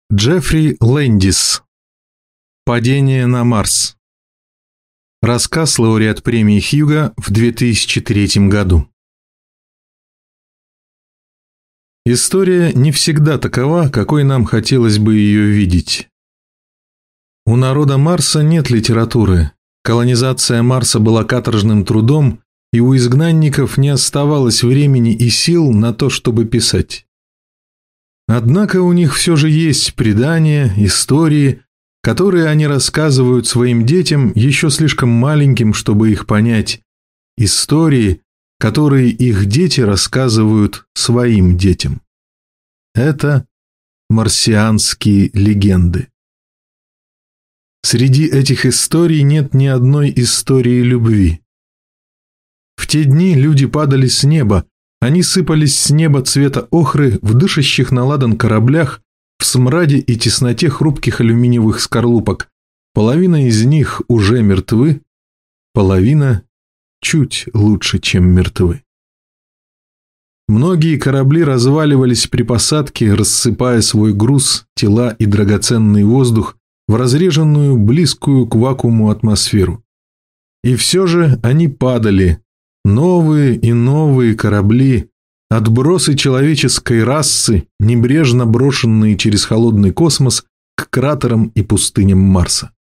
Джеффри Лэндис. Падение на Марс. Рассказ лауреат премии Хьюга в 2003 году. История не всегда такова, какой нам хотелось бы ее видеть. У народа Марса нет литературы. Колонизация Марса была каторжным трудом, и у изгнанников не оставалось времени и сил на то, чтобы писать. Однако у них все же есть предания, истории, которые они рассказывают своим детям, еще слишком маленьким, чтобы их понять. Истории, которые их дети рассказывают своим детям. Это марсианские легенды. Среди этих историй нет ни одной истории любви. В те дни люди падали с неба, они сыпались с неба цвета охры в дышащих на ладан кораблях, в смраде и тесноте хрупких алюминиевых скорлупок. Половина из них уже мертвы, половина чуть лучше, чем мертвы. Многие корабли разваливались при посадке, рассыпая свой груз, тела и драгоценный воздух в разреженную, близкую к вакууму атмосферу. И все же они падали. Новые и новые корабли, отбросы человеческой расы, небрежно брошенные через холодный космос к кратерам и пустыням Марса.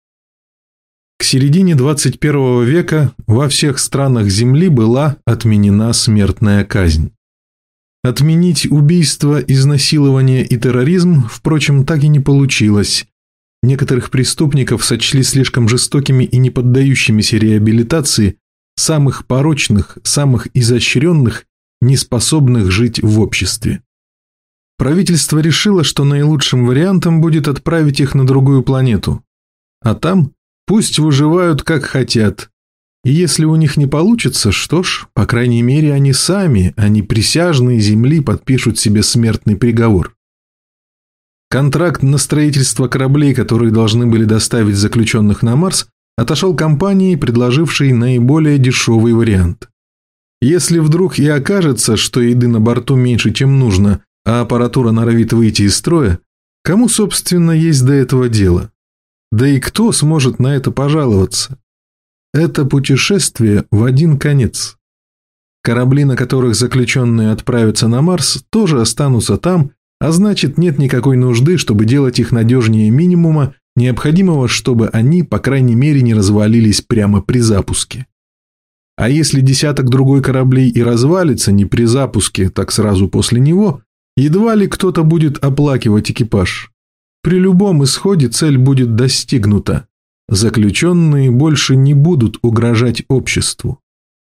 К середине 21 века во всех странах Земли была отменена смертная казнь. Отменить убийство, изнасилование и терроризм, впрочем, так и не получилось. Некоторых преступников сочли слишком жестокими и не поддающимися реабилитации, самых порочных, самых изощренных, неспособных жить в обществе. Правительство решило, что наилучшим вариантом будет отправить их на другую планету. А там пусть выживают как хотят. И если у них не получится, что ж, по крайней мере, они сами, а не присяжные Земли, подпишут себе смертный приговор. Контракт на строительство кораблей, которые должны были доставить заключенных на Марс, отошел компании, предложившей наиболее дешевый вариант. Если вдруг и окажется, что еды на борту меньше, чем нужно, а аппаратура норовит выйти из строя, кому, собственно, есть до этого дело? Да и кто сможет на это пожаловаться? Это путешествие в один конец. Корабли, на которых заключенные отправятся на Марс, тоже останутся там, а значит, нет никакой нужды, чтобы делать их надежнее минимума, необходимого, чтобы они, по крайней мере, не развалились прямо при запуске. А если десяток другой кораблей и развалится не при запуске, так сразу после него, едва ли кто-то будет оплакивать экипаж. При любом исходе цель будет достигнута. Заключенные больше не будут угрожать обществу.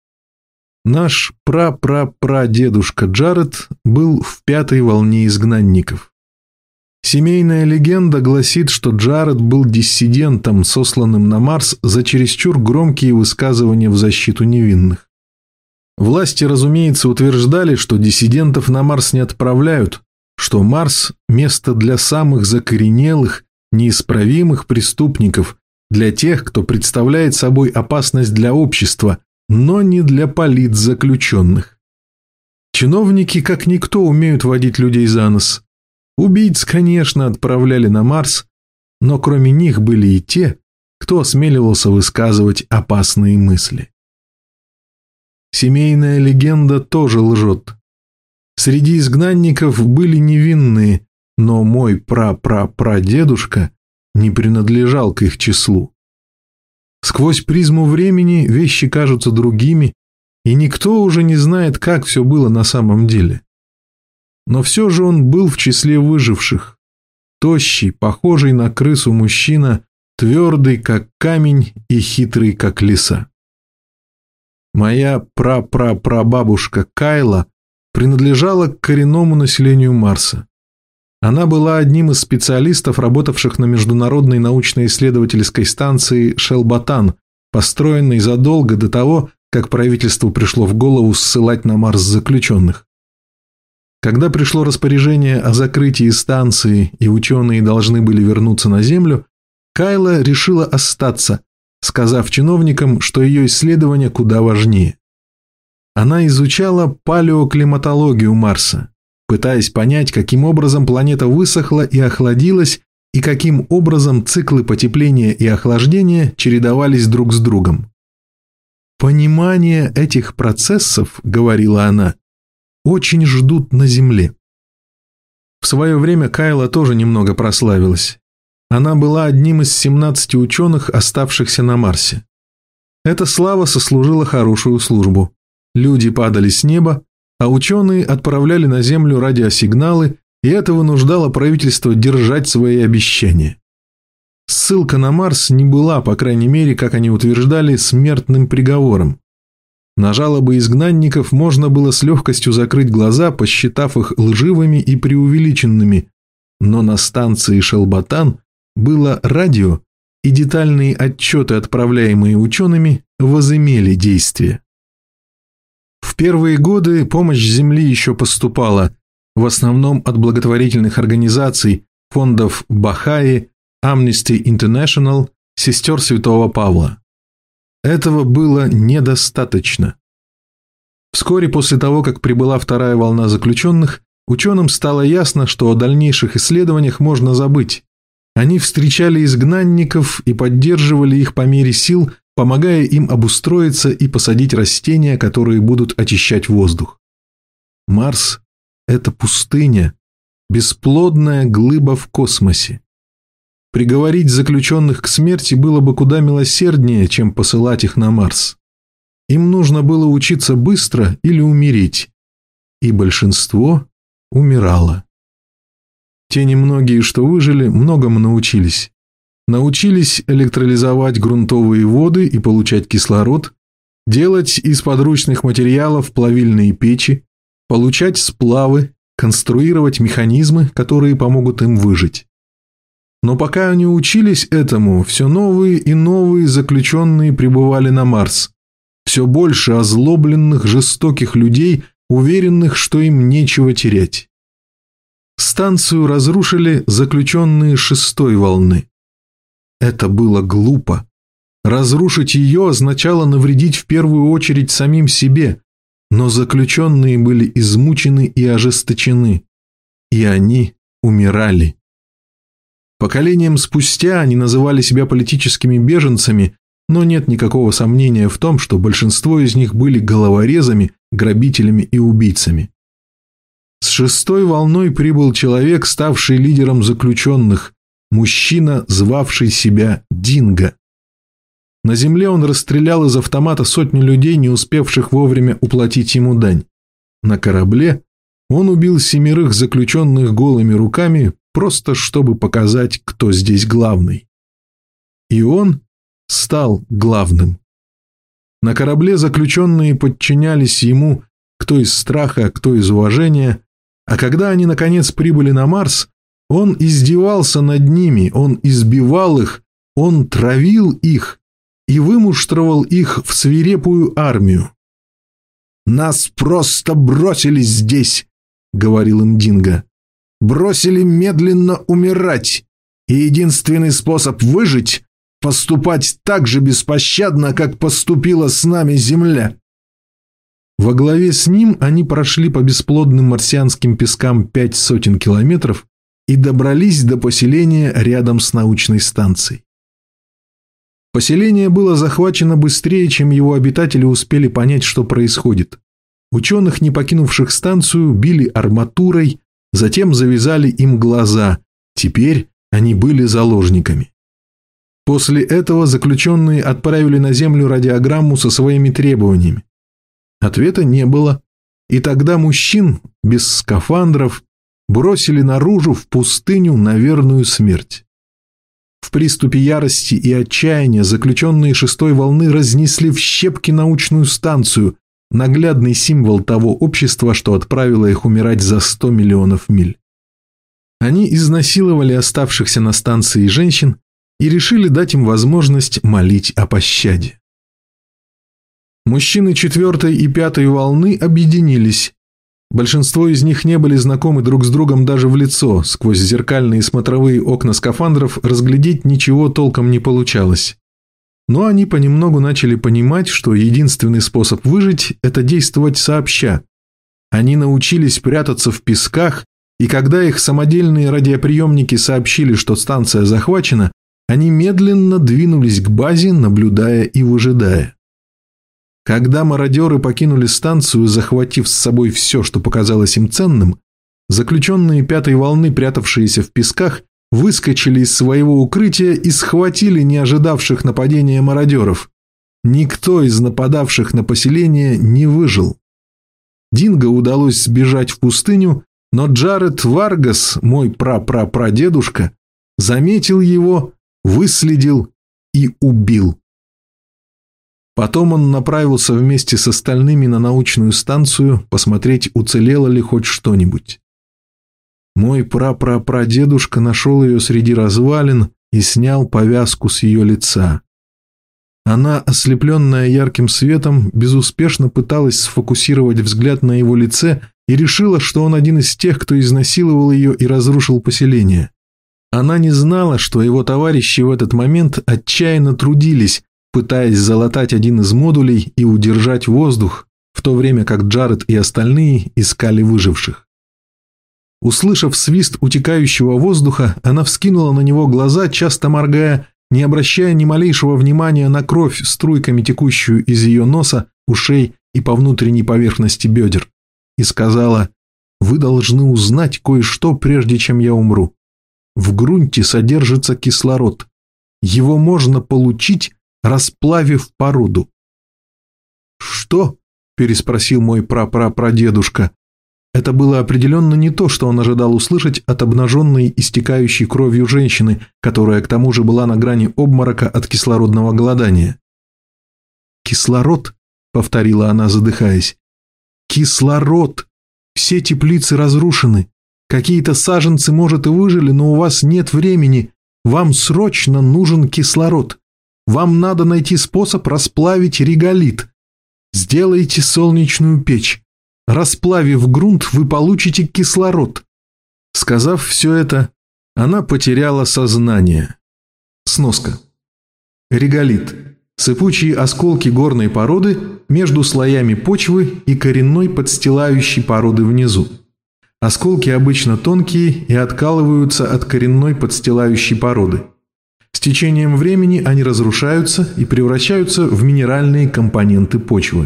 Наш пра-пра-прадедушка Джаред был в пятой волне изгнанников. Семейная легенда гласит, что Джаред был диссидентом, сосланным на Марс за чересчур громкие высказывания в защиту невинных. Власти, разумеется, утверждали, что диссидентов на Марс не отправляют, что Марс – место для самых закоренелых, неисправимых преступников, для тех, кто представляет собой опасность для общества, но не для политзаключенных. Чиновники, как никто, умеют водить людей за нос. Убийц, конечно, отправляли на Марс, но кроме них были и те, кто осмеливался высказывать опасные мысли. Семейная легенда тоже лжет. Среди изгнанников были невинные, но мой пра-пра-прадедушка не принадлежал к их числу. Сквозь призму времени вещи кажутся другими, и никто уже не знает, как все было на самом деле. Но все же он был в числе выживших. Тощий, похожий на крысу мужчина, твердый, как камень, и хитрый, как лиса. Моя пра-пра-прабабушка Кайла принадлежала к коренному населению Марса. Она была одним из специалистов, работавших на международной научно-исследовательской станции Шелботан, построенной задолго до того, как правительству пришло в голову ссылать на Марс заключенных. Когда пришло распоряжение о закрытии станции и ученые должны были вернуться на Землю, Кайла решила остаться, сказав чиновникам, что ее исследования куда важнее. Она изучала палеоклиматологию Марса, пытаясь понять, каким образом планета высохла и охладилась, и каким образом циклы потепления и охлаждения чередовались друг с другом. «Понимание этих процессов, — говорила она, — очень ждут на Земле». В свое время Кайла тоже немного прославилась. Она была одним из 17 ученых, оставшихся на Марсе. Эта слава сослужила хорошую службу. Люди падали с неба, а ученые отправляли на Землю радиосигналы, и это вынуждало правительство держать свои обещания. Ссылка на Марс не была, по крайней мере, как они утверждали, смертным приговором. На жалобы изгнанников можно было с легкостью закрыть глаза, посчитав их лживыми и преувеличенными, но на станции Шелботан было радио, и детальные отчеты, отправляемые учеными, возымели действие. В первые годы помощь с Земли еще поступала, в основном от благотворительных организаций, фондов Бахаи, Amnesty International, сестер Святого Павла. Этого было недостаточно. Вскоре после того, как прибыла вторая волна заключенных, ученым стало ясно, что о дальнейших исследованиях можно забыть. Они встречали изгнанников и поддерживали их по мере сил, помогая им обустроиться и посадить растения, которые будут очищать воздух. Марс – это пустыня, бесплодная глыба в космосе. Приговорить заключенных к смерти было бы куда милосерднее, чем посылать их на Марс. Им нужно было учиться быстро или умереть, и большинство умирало. Те немногие, что выжили, многому научились. Научились электролизовать грунтовые воды и получать кислород, делать из подручных материалов плавильные печи, получать сплавы, конструировать механизмы, которые помогут им выжить. Но пока они учились этому, все новые и новые заключенные прибывали на Марс. Все больше озлобленных, жестоких людей, уверенных, что им нечего терять. Станцию разрушили заключенные 6-й волны. Это было глупо. Разрушить ее означало навредить в первую очередь самим себе, но заключенные были измучены и ожесточены, и они умирали. Поколением спустя они называли себя политическими беженцами, но нет никакого сомнения в том, что большинство из них были головорезами, грабителями и убийцами. С 6-й волной прибыл человек, ставший лидером заключенных, мужчина, звавший себя Динго. На земле он расстрелял из автомата сотню людей, не успевших вовремя уплатить ему дань. На корабле он убил 7 заключенных голыми руками, просто чтобы показать, кто здесь главный. И он стал главным. На корабле заключенные подчинялись ему, кто из страха, а кто из уважения, а когда они наконец прибыли на Марс, он издевался над ними, он избивал их, он травил их и вымуштровал их в свирепую армию. «Нас просто бросили здесь», — говорил им Динго. «Бросили медленно умирать, и единственный способ выжить — поступать так же беспощадно, как поступила с нами Земля». Во главе с ним они прошли по бесплодным марсианским пескам 500 километров и добрались до поселения рядом с научной станцией. Поселение было захвачено быстрее, чем его обитатели успели понять, что происходит. Ученых, не покинувших станцию, били арматурой, затем завязали им глаза. Теперь они были заложниками. После этого заключенные отправили на Землю радиограмму со своими требованиями. Ответа не было, и тогда мужчин, без скафандров, бросили наружу в пустыню на верную смерть. В приступе ярости и отчаяния заключенные 6-й волны разнесли в щепки научную станцию, наглядный символ того общества, что отправило их умирать за 100 миллионов миль. Они изнасиловали оставшихся на станции женщин и решили дать им возможность молить о пощаде. Мужчины 4-й и 5-й волны объединились. Большинство из них не были знакомы друг с другом даже в лицо, сквозь зеркальные смотровые окна скафандров разглядеть ничего толком не получалось. Но они понемногу начали понимать, что единственный способ выжить – это действовать сообща. Они научились прятаться в песках, и когда их самодельные радиоприемники сообщили, что станция захвачена, они медленно двинулись к базе, наблюдая и выжидая. Когда мародеры покинули станцию, захватив с собой все, что показалось им ценным, заключенные пятой волны, прятавшиеся в песках, выскочили из своего укрытия и схватили не ожидавших нападения мародеров. Никто из нападавших на поселение не выжил. Динго удалось сбежать в пустыню, но Джаред Варгас, мой прапрапрадедушка, заметил его, выследил и убил. Потом он направился вместе с остальными на научную станцию посмотреть, уцелело ли хоть что-нибудь. Мой прапрапрадедушка нашел ее среди развалин и снял повязку с ее лица. Она, ослепленная ярким светом, безуспешно пыталась сфокусировать взгляд на его лице и решила, что он один из тех, кто изнасиловал ее и разрушил поселение. Она не знала, что его товарищи в этот момент отчаянно трудились, пытаясь залатать один из модулей и удержать воздух, в то время как Джаред и остальные искали выживших. Услышав свист утекающего воздуха, она вскинула на него глаза, часто моргая, не обращая ни малейшего внимания на кровь, струйками текущую из ее носа, ушей и по внутренней поверхности бедер, и сказала: «Вы должны узнать кое-что, прежде чем я умру. В грунте содержится кислород. Его можно получить, расплавив породу». «Что?» – переспросил мой прапрапрадедушка. Это было определенно не то, что он ожидал услышать от обнаженной, истекающей кровью женщины, которая к тому же была на грани обморока от кислородного голодания. «Кислород?» – повторила она, задыхаясь. «Кислород! Все теплицы разрушены. Какие-то саженцы, может, и выжили, но у вас нет времени. Вам срочно нужен кислород. Вам надо найти способ расплавить реголит. Сделайте солнечную печь. Расплавив грунт, вы получите кислород». Сказав все это, она потеряла сознание. Сноска. Реголит. Сыпучие осколки горной породы между слоями почвы и коренной подстилающей породы внизу. Осколки обычно тонкие и откалываются от коренной подстилающей породы. С течением времени они разрушаются и превращаются в минеральные компоненты почвы.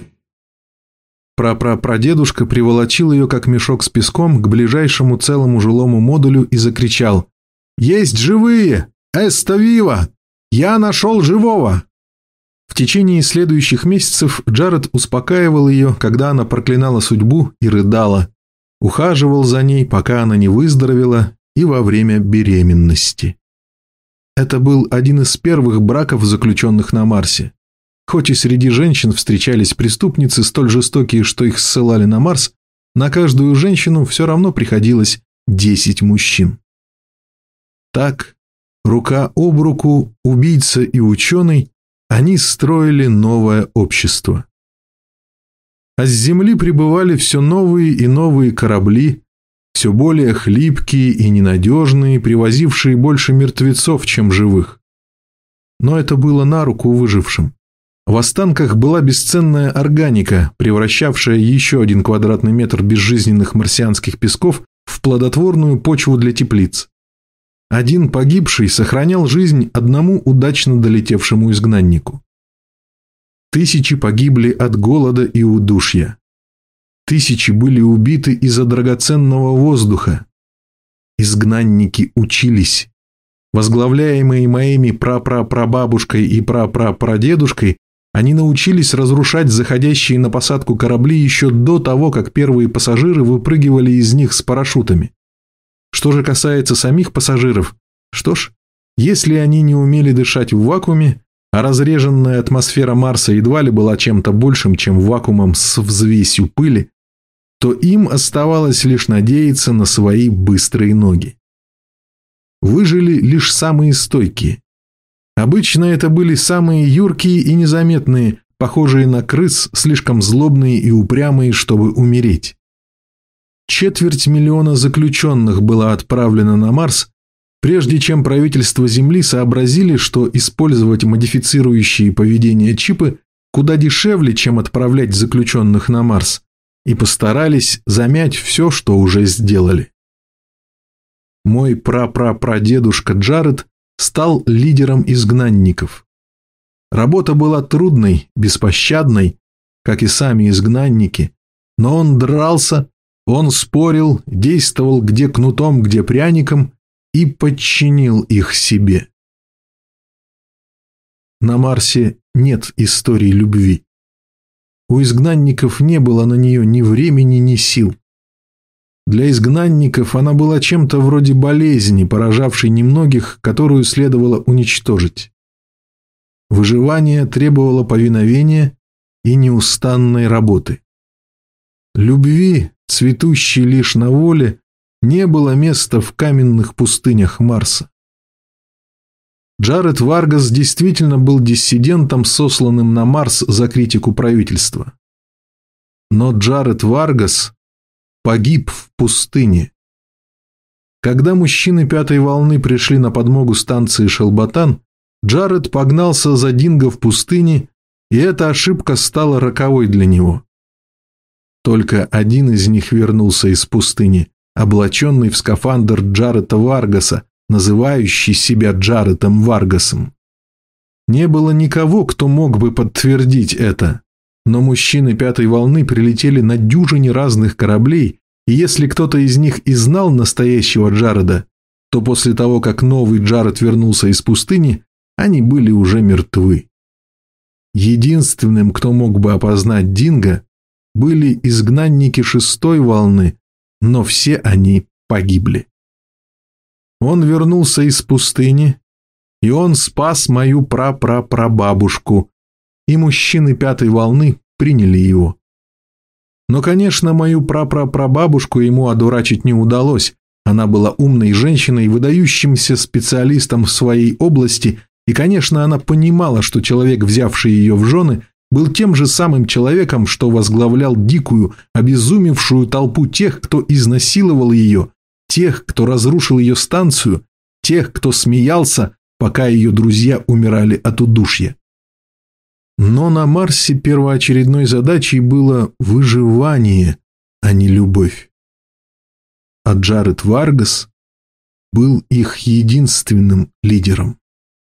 Прапрапрадедушка приволочил ее, как мешок с песком, к ближайшему целому жилому модулю и закричал: «Есть живые! Эста вива! Я нашел живого!» В течение следующих месяцев Джаред успокаивал ее, когда она проклинала судьбу и рыдала, ухаживал за ней, пока она не выздоровела, и во время беременности. Это был один из первых браков, заключенных на Марсе. Хоть и среди женщин встречались преступницы, столь жестокие, что их ссылали на Марс, на каждую женщину все равно приходилось 10 мужчин. Так, рука об руку, убийца и ученый, они строили новое общество. А с Земли прибывали все новые и новые корабли, все более хлипкие и ненадежные, привозившие больше мертвецов, чем живых. Но это было на руку выжившим. В останках была бесценная органика, превращавшая еще 1 квадратный метр безжизненных марсианских песков в плодотворную почву для теплиц. Один погибший сохранял жизнь одному удачно долетевшему изгнаннику. Тысячи погибли от голода и удушья. Тысячи были убиты из-за драгоценного воздуха. Изгнанники учились. Возглавляемые моими прапрапрабабушкой и прапрапрадедушкой, они научились разрушать заходящие на посадку корабли еще до того, как первые пассажиры выпрыгивали из них с парашютами. Что же касается самих пассажиров, что ж, если они не умели дышать в вакууме, а разреженная атмосфера Марса едва ли была чем-то большим, чем вакуумом с взвесью пыли, то им оставалось лишь надеяться на свои быстрые ноги. Выжили лишь самые стойкие. Обычно это были самые юркие и незаметные, похожие на крыс, слишком злобные и упрямые, чтобы умереть. 250 000 заключенных было отправлено на Марс, прежде чем правительство Земли сообразили, что использовать модифицирующие поведение чипы куда дешевле, чем отправлять заключенных на Марс, и постарались замять все, что уже сделали. Мой прапрапрадедушка Джаред стал лидером изгнанников. Работа была трудной, беспощадной, как и сами изгнанники, но он дрался, он спорил, действовал где кнутом, где пряником и подчинил их себе. На Марсе нет истории любви. У изгнанников не было на нее ни времени, ни сил. Для изгнанников она была чем-то вроде болезни, поражавшей немногих, которую следовало уничтожить. Выживание требовало повиновения и неустанной работы. Любви, цветущей лишь на воле, не было места в каменных пустынях Марса. Джаред Варгас действительно был диссидентом, сосланным на Марс за критику правительства. Но Джаред Варгас погиб в пустыне. Когда мужчины пятой волны пришли на подмогу станции Шелботан, Джаред погнался за Динго в пустыне, и эта ошибка стала роковой для него. Только один из них вернулся из пустыни, облаченный в скафандр Джареда Варгаса, называющий себя Джаредом Варгасом. Не было никого, кто мог бы подтвердить это, но мужчины пятой волны прилетели на дюжине разных кораблей, и если кто-то из них и знал настоящего Джареда, то после того, как новый Джаред вернулся из пустыни, они были уже мертвы. Единственным, кто мог бы опознать Динго, были изгнанники шестой волны, но все они погибли. Он вернулся из пустыни, и он спас мою прапрапрабабушку, и мужчины пятой волны приняли его. Но, конечно, мою прапрапрабабушку ему одурачить не удалось. Она была умной женщиной, выдающимся специалистом в своей области, и, конечно, она понимала, что человек, взявший ее в жены, был тем же самым человеком, что возглавлял дикую, обезумевшую толпу тех, кто изнасиловал ее, тех, кто разрушил ее станцию, тех, кто смеялся, пока ее друзья умирали от удушья. Но на Марсе первоочередной задачей было выживание, а не любовь. А Джаред Варгас был их единственным лидером.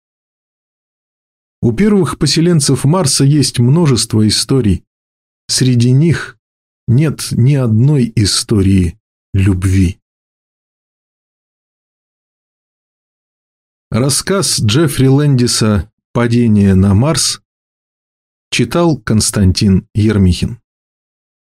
У первых поселенцев Марса есть множество историй. Среди них нет ни одной истории любви. Рассказ Джеффри Лэндиса «Падение на Марс» читал Константин Ермихин.